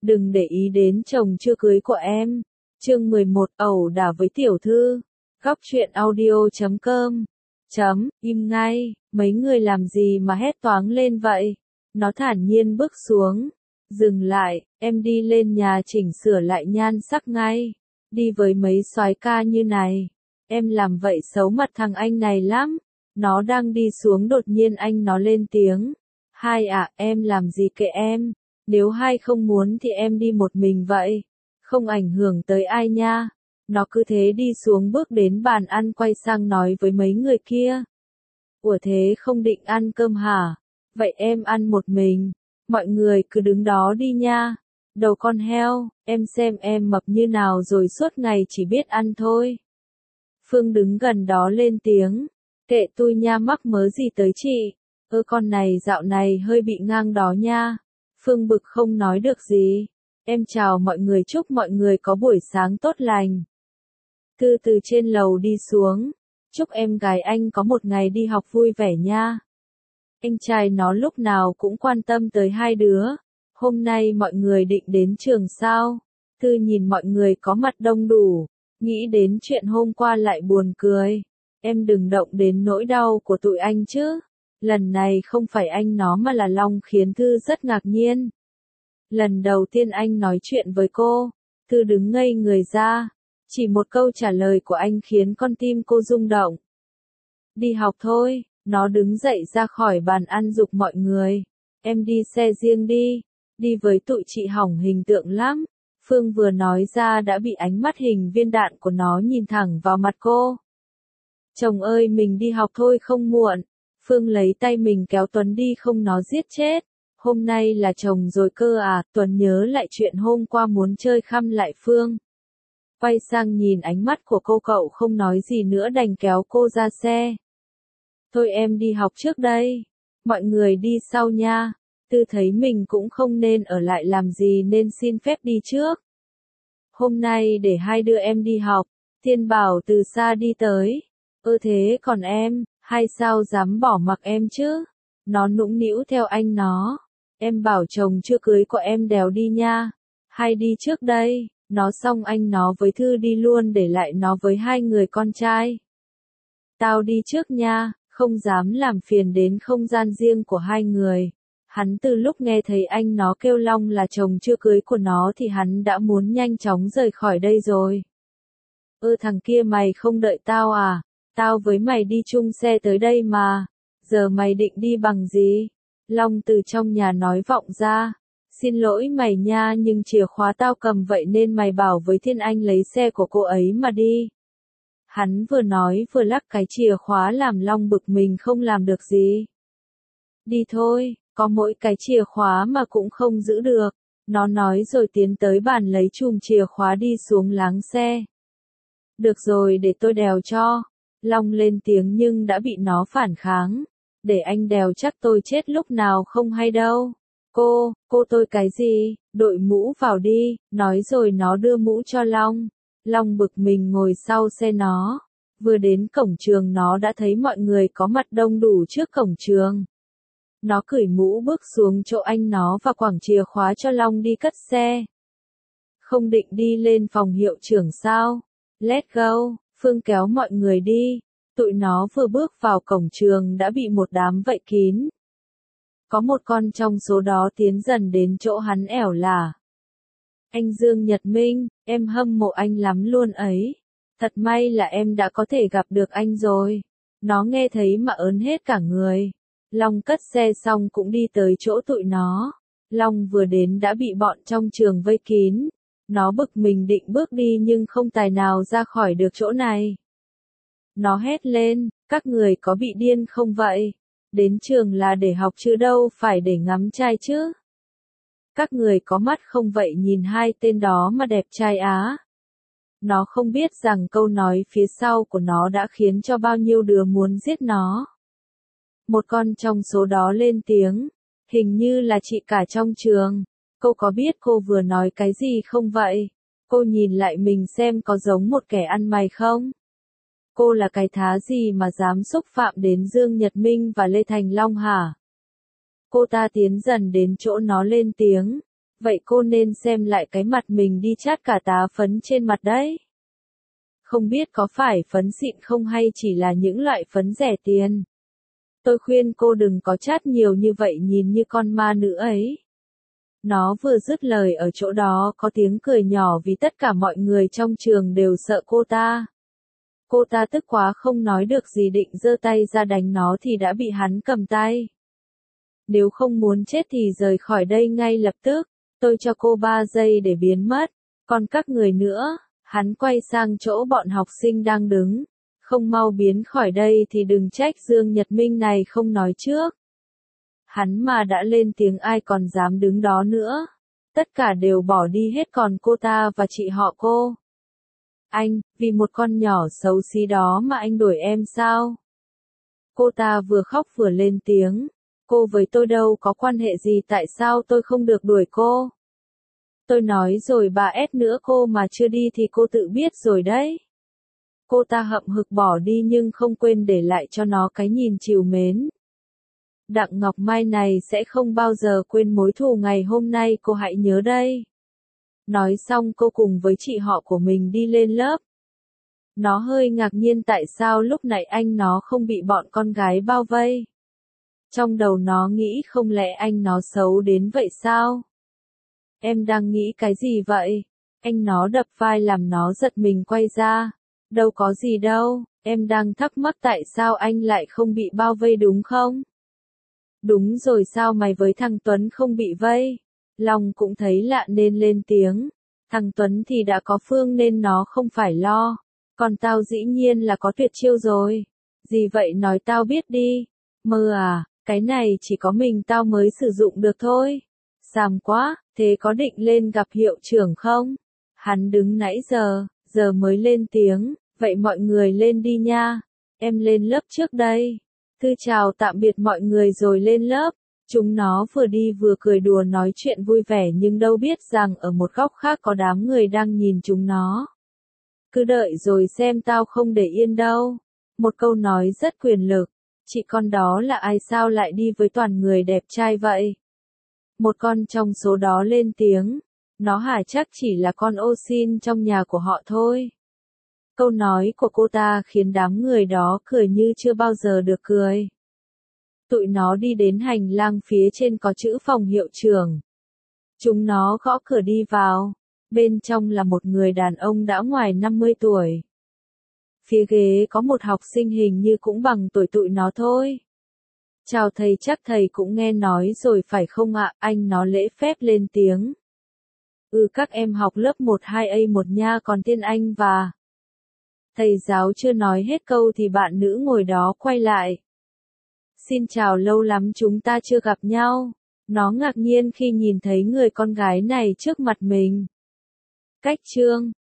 đừng để ý đến chồng chưa cưới của em. Chương 11, ẩu đả với tiểu thư. Góc truyện audio.com. Im ngay, mấy người làm gì mà hét toáng lên vậy? Nó thản nhiên bước xuống. Dừng lại, em đi lên nhà chỉnh sửa lại nhan sắc ngay. Đi với mấy soái ca như này. Em làm vậy xấu mặt thằng anh này lắm. Nó đang đi xuống đột nhiên anh nó lên tiếng. Hai em làm gì kệ em. Nếu hai không muốn thì em đi một mình vậy. Không ảnh hưởng tới ai nha. Nó cứ thế đi xuống bước đến bàn ăn quay sang nói với mấy người kia. Ủa thế không định ăn cơm hả? Vậy em ăn một mình. Mọi người cứ đứng đó đi nha. Đầu con heo, em xem em mập như nào rồi suốt ngày chỉ biết ăn thôi. Phương đứng gần đó lên tiếng. Kệ tôi nha, mắc mớ gì tới chị. Con này dạo này hơi bị ngang đó nha. Phương bực không nói được gì. Em chào mọi người, chúc mọi người có buổi sáng tốt lành. Thư từ trên lầu đi xuống. Chúc em gái anh có một ngày đi học vui vẻ nha. Anh trai nó lúc nào cũng quan tâm tới hai đứa. Hôm nay mọi người định đến trường sao? Thư nhìn mọi người có mặt đông đủ. Nghĩ đến chuyện hôm qua lại buồn cười. Em đừng động đến nỗi đau của tụi anh chứ. Lần này không phải anh nó mà là Long khiến Thư rất ngạc nhiên. Lần đầu tiên anh nói chuyện với cô, Thư đứng ngây người ra. Chỉ một câu trả lời của anh khiến con tim cô rung động. Đi học thôi, nó đứng dậy ra khỏi bàn ăn giục mọi người. Em đi xe riêng đi, đi với tụi chị hỏng hình tượng lắm. Phương vừa nói ra đã bị ánh mắt hình viên đạn của nó nhìn thẳng vào mặt cô. Chồng ơi, mình đi học thôi không muộn. Phương lấy tay mình kéo Tuấn đi không nó giết chết. Hôm nay là chồng rồi cơ à? Tuấn nhớ lại chuyện hôm qua muốn chơi khăm lại Phương. Quay sang nhìn ánh mắt của cô, cậu không nói gì nữa đành kéo cô ra xe. Thôi em đi học trước đây. Mọi người đi sau nha. Tư thấy mình cũng không nên ở lại làm gì nên xin phép đi trước. Hôm nay để hai đứa em đi học. Thiên bảo từ xa đi tới. Thế còn em, hay sao dám bỏ mặc em chứ? Nó nũng nĩu theo anh nó. Em bảo chồng chưa cưới của em đèo đi nha. Hay đi trước đây. Nó xong anh nó với Thư đi luôn để lại nó với hai người con trai. Tao đi trước nha, không dám làm phiền đến không gian riêng của hai người. Hắn từ lúc nghe thấy anh nó kêu Long là chồng chưa cưới của nó thì hắn đã muốn nhanh chóng rời khỏi đây rồi. Thằng kia mày không đợi tao à? Tao với mày đi chung xe tới đây mà. Giờ mày định đi bằng gì? Long từ trong nhà nói vọng ra. Xin lỗi mày nha, nhưng chìa khóa tao cầm vậy nên mày bảo với Thiên Anh lấy xe của cô ấy mà đi. Hắn vừa nói vừa lắc cái chìa khóa làm Long bực mình không làm được gì. Đi thôi, có mỗi cái chìa khóa mà cũng không giữ được. Nó nói rồi tiến tới bàn lấy chùm chìa khóa đi xuống láng xe. Được rồi, để tôi đèo cho. Long lên tiếng nhưng đã bị nó phản kháng. Để anh đèo chắc tôi chết lúc nào không hay đâu. Cô tôi cái gì, đội mũ vào đi, nói rồi nó đưa mũ cho Long. Long bực mình ngồi sau xe nó. Vừa đến cổng trường nó đã thấy mọi người có mặt đông đủ trước cổng trường. Nó cởi mũ bước xuống chỗ anh nó và quẳng chìa khóa cho Long đi cất xe. Không định đi lên phòng hiệu trưởng sao? Let's go, Phương kéo mọi người đi. Tụi nó vừa bước vào cổng trường đã bị một đám vây kín. Có một con trong số đó tiến dần đến chỗ hắn ẻo lả. Anh Dương Nhật Minh, em hâm mộ anh lắm luôn ấy. Thật may là em đã có thể gặp được anh rồi. Nó nghe thấy mà ớn hết cả người. Long cất xe xong cũng đi tới chỗ tụi nó. Long vừa đến đã bị bọn trong trường vây kín. Nó bực mình định bước đi nhưng không tài nào ra khỏi được chỗ này. Nó hét lên, các người có bị điên không vậy? Đến trường là để học chứ đâu phải để ngắm trai chứ. Các người có mắt không vậy, nhìn hai tên đó mà đẹp trai á. Nó không biết rằng câu nói phía sau của nó đã khiến cho bao nhiêu đứa muốn giết nó. Một con trong số đó lên tiếng, hình như là chị cả trong trường. Cô có biết cô vừa nói cái gì không vậy? Cô nhìn lại mình xem có giống một kẻ ăn mày không? Cô là cái thá gì mà dám xúc phạm đến Dương Nhật Minh và Lê Thành Long hả? Cô ta tiến dần đến chỗ nó lên tiếng. Vậy cô nên xem lại cái mặt mình đi chát cả tá phấn trên mặt đấy. Không biết có phải phấn xịn không hay chỉ là những loại phấn rẻ tiền. Tôi khuyên cô đừng có chát nhiều như vậy nhìn như con ma nữ ấy. Nó vừa dứt lời ở chỗ đó có tiếng cười nhỏ vì tất cả mọi người trong trường đều sợ cô ta. Cô ta tức quá không nói được gì định giơ tay ra đánh nó thì đã bị hắn cầm tay. Nếu không muốn chết thì rời khỏi đây ngay lập tức, tôi cho cô 3 giây để biến mất. Còn các người nữa, hắn quay sang chỗ bọn học sinh đang đứng. Không mau biến khỏi đây thì đừng trách Dương Nhật Minh này không nói trước. Hắn mà đã lên tiếng ai còn dám đứng đó nữa. Tất cả đều bỏ đi hết còn cô ta và chị họ cô. Anh, vì một con nhỏ xấu xí đó mà anh đuổi em sao? Cô ta vừa khóc vừa lên tiếng. Cô với tôi đâu có quan hệ gì tại sao tôi không được đuổi cô? Tôi nói rồi bà ép nữa cô mà chưa đi thì cô tự biết rồi đấy. Cô ta hậm hực bỏ đi nhưng không quên để lại cho nó cái nhìn trìu mến. Đặng Ngọc Mai này sẽ không bao giờ quên mối thù ngày hôm nay cô hãy nhớ đây. Nói xong cô cùng với chị họ của mình đi lên lớp. Nó hơi ngạc nhiên tại sao lúc nãy anh nó không bị bọn con gái bao vây. Trong đầu nó nghĩ không lẽ anh nó xấu đến vậy sao? Em đang nghĩ cái gì vậy? Anh nó đập vai làm nó giật mình quay ra. Đâu có gì đâu, em đang thắc mắc tại sao anh lại không bị bao vây đúng không? Đúng rồi sao mày với thằng Tuấn không bị vây? Long cũng thấy lạ nên lên tiếng. Thằng Tuấn thì đã có Phương nên nó không phải lo. Còn tao dĩ nhiên là có tuyệt chiêu rồi. Gì vậy nói tao biết đi. Mơ à, cái này chỉ có mình tao mới sử dụng được thôi. Xàm quá, thế có định lên gặp hiệu trưởng không? Hắn đứng nãy giờ mới lên tiếng. Vậy mọi người lên đi nha. Em lên lớp trước đây. Thư chào tạm biệt mọi người rồi lên lớp. Chúng nó vừa đi vừa cười đùa nói chuyện vui vẻ nhưng đâu biết rằng ở một góc khác có đám người đang nhìn chúng nó. Cứ đợi rồi xem tao không để yên đâu. Một câu nói rất quyền lực. Chị con đó là ai sao lại đi với toàn người đẹp trai vậy? Một con trong số đó lên tiếng. Nó hả chắc chỉ là con ô xin trong nhà của họ thôi. Câu nói của cô ta khiến đám người đó cười như chưa bao giờ được cười. Tụi nó đi đến hành lang phía trên có chữ phòng hiệu trưởng. Chúng nó gõ cửa đi vào. Bên trong là một người đàn ông đã ngoài 50 tuổi. Phía ghế có một học sinh hình như cũng bằng tuổi tụi nó thôi. Chào thầy chắc thầy cũng nghe nói rồi phải không ạ? Anh nó lễ phép lên tiếng. Các em học lớp 12A1 nha còn tên anh và... Thầy giáo chưa nói hết câu thì bạn nữ ngồi đó quay lại. Xin chào lâu lắm chúng ta chưa gặp nhau. Nó ngạc nhiên khi nhìn thấy người con gái này trước mặt mình. Cách chương